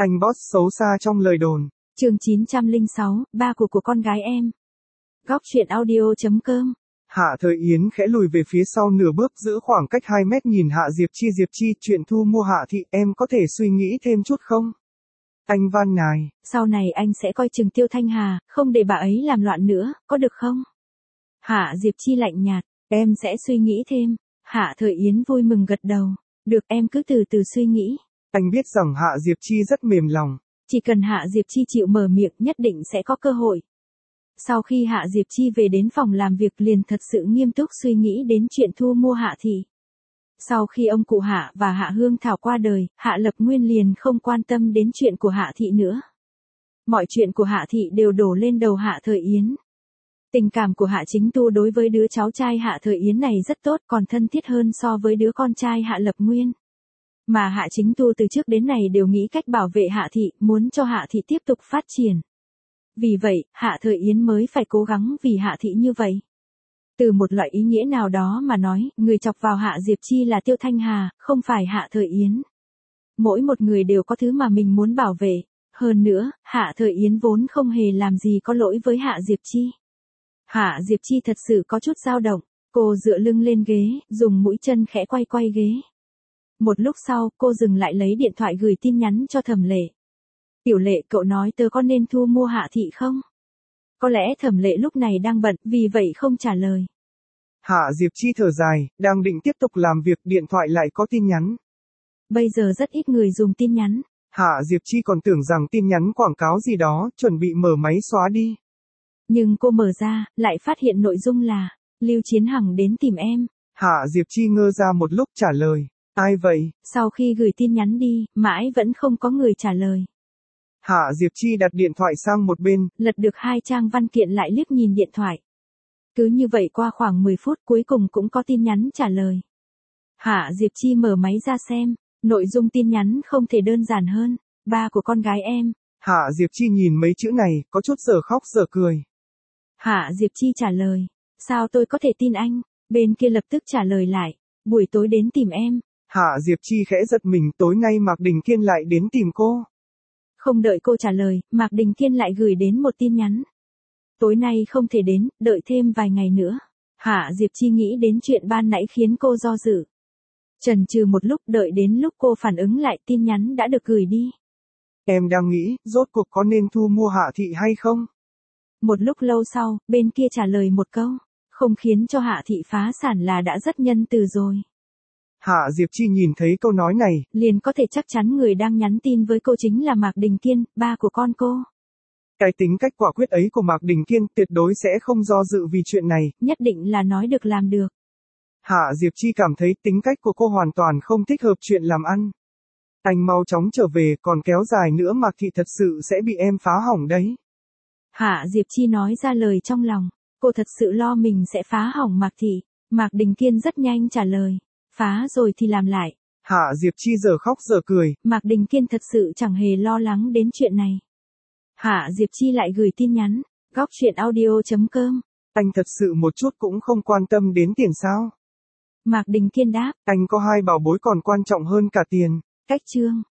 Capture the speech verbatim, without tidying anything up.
Anh boss xấu xa trong lời đồn. Chương chín trăm lẻ sáu, ba của của con gái em. Góc truyện audio chấm com. Hạ Thời Yến khẽ lùi về phía sau nửa bước, giữ khoảng cách hai mét, nhìn Hạ Diệp Chi. Diệp Chi, chuyện thu mua Hạ Thị em có thể suy nghĩ thêm chút không? Anh van nài. Sau này anh sẽ coi chừng Tiêu Thanh Hà, không để bà ấy làm loạn nữa, có được không? Hạ Diệp Chi lạnh nhạt, em sẽ suy nghĩ thêm. Hạ Thời Yến vui mừng gật đầu. Được, em cứ từ từ suy nghĩ. Anh biết rằng Hạ Diệp Chi rất mềm lòng. Chỉ cần Hạ Diệp Chi chịu mở miệng, nhất định sẽ có cơ hội. Sau khi Hạ Diệp Chi về đến phòng làm việc liền thật sự nghiêm túc suy nghĩ đến chuyện thu mua Hạ Thị. Sau khi ông cụ Hạ và Hạ Hương Thảo qua đời, Hạ Lập Nguyên liền không quan tâm đến chuyện của Hạ Thị nữa. Mọi chuyện của Hạ Thị đều đổ lên đầu Hạ Thời Yến. Tình cảm của Hạ Chính Tu đối với đứa cháu trai Hạ Thời Yến này rất tốt, còn thân thiết hơn so với đứa con trai Hạ Lập Nguyên. Mà Hạ Chính Tu từ trước đến nay đều nghĩ cách bảo vệ Hạ Thị, muốn cho Hạ Thị tiếp tục phát triển. Vì vậy, Hạ Thời Yến mới phải cố gắng vì Hạ Thị như vậy. Từ một loại ý nghĩa nào đó mà nói, người chọc vào Hạ Diệp Chi là Tiêu Thanh Hà, không phải Hạ Thời Yến. Mỗi một người đều có thứ mà mình muốn bảo vệ. Hơn nữa, Hạ Thời Yến vốn không hề làm gì có lỗi với Hạ Diệp Chi. Hạ Diệp Chi thật sự có chút dao động. Cô dựa lưng lên ghế, dùng mũi chân khẽ quay quay ghế. Một lúc sau, cô dừng lại lấy điện thoại gửi tin nhắn cho Thẩm Lệ. Tiểu Lệ, cậu nói tớ có nên thu mua Hạ Thị không? Có lẽ Thẩm Lệ lúc này đang bận, vì vậy không trả lời. Hạ Diệp Chi thở dài, đang định tiếp tục làm việc, điện thoại lại có tin nhắn. Bây giờ rất ít người dùng tin nhắn. Hạ Diệp Chi còn tưởng rằng tin nhắn quảng cáo gì đó, chuẩn bị mở máy xóa đi. Nhưng cô mở ra, lại phát hiện nội dung là, Lưu Chiến Hằng đến tìm em. Hạ Diệp Chi ngơ ra một lúc, trả lời, ai vậy? Sau khi gửi tin nhắn đi, mãi vẫn không có người trả lời. Hạ Diệp Chi đặt điện thoại sang một bên, lật được hai trang văn kiện lại liếc nhìn điện thoại. Cứ như vậy qua khoảng mười phút cuối cùng cũng có tin nhắn trả lời. Hạ Diệp Chi mở máy ra xem, nội dung tin nhắn không thể đơn giản hơn, ba của con gái em. Hạ Diệp Chi nhìn mấy chữ này, có chút giờ khóc giờ cười. Hạ Diệp Chi trả lời, sao tôi có thể tin anh? Bên kia lập tức trả lời lại, buổi tối đến tìm em. Hạ Diệp Chi khẽ giật mình, tối nay Mạc Đình Kiên lại đến tìm cô. Không đợi cô trả lời, Mạc Đình Kiên lại gửi đến một tin nhắn. Tối nay không thể đến, đợi thêm vài ngày nữa. Hạ Diệp Chi nghĩ đến chuyện ban nãy khiến cô do dự. Chần chừ một lúc, đợi đến lúc cô phản ứng lại, tin nhắn đã được gửi đi. Em đang nghĩ, rốt cuộc có nên thu mua Hạ Thị hay không? Một lúc lâu sau, bên kia trả lời một câu, không khiến cho Hạ Thị phá sản là đã rất nhân từ rồi. Hạ Diệp Chi nhìn thấy câu nói này, liền có thể chắc chắn người đang nhắn tin với cô chính là Mạc Đình Kiên, ba của con cô. Cái tính cách quả quyết ấy của Mạc Đình Kiên tuyệt đối sẽ không do dự vì chuyện này. Nhất định là nói được làm được. Hạ Diệp Chi cảm thấy tính cách của cô hoàn toàn không thích hợp chuyện làm ăn. Anh mau chóng trở về, còn kéo dài nữa Mạc Thị thật sự sẽ bị em phá hỏng đấy. Hạ Diệp Chi nói ra lời trong lòng, cô thật sự lo mình sẽ phá hỏng Mạc Thị. Mạc Đình Kiên rất nhanh trả lời, phá rồi thì làm lại. Hạ Diệp Chi giờ khóc giờ cười. Mạc Đình Kiên thật sự chẳng hề lo lắng đến chuyện này. Hạ Diệp Chi lại gửi tin nhắn, góc truyện audio chấm com. Anh thật sự một chút cũng không quan tâm đến tiền sao? Mạc Đình Kiên đáp, anh có hai bảo bối còn quan trọng hơn cả tiền. Cách chương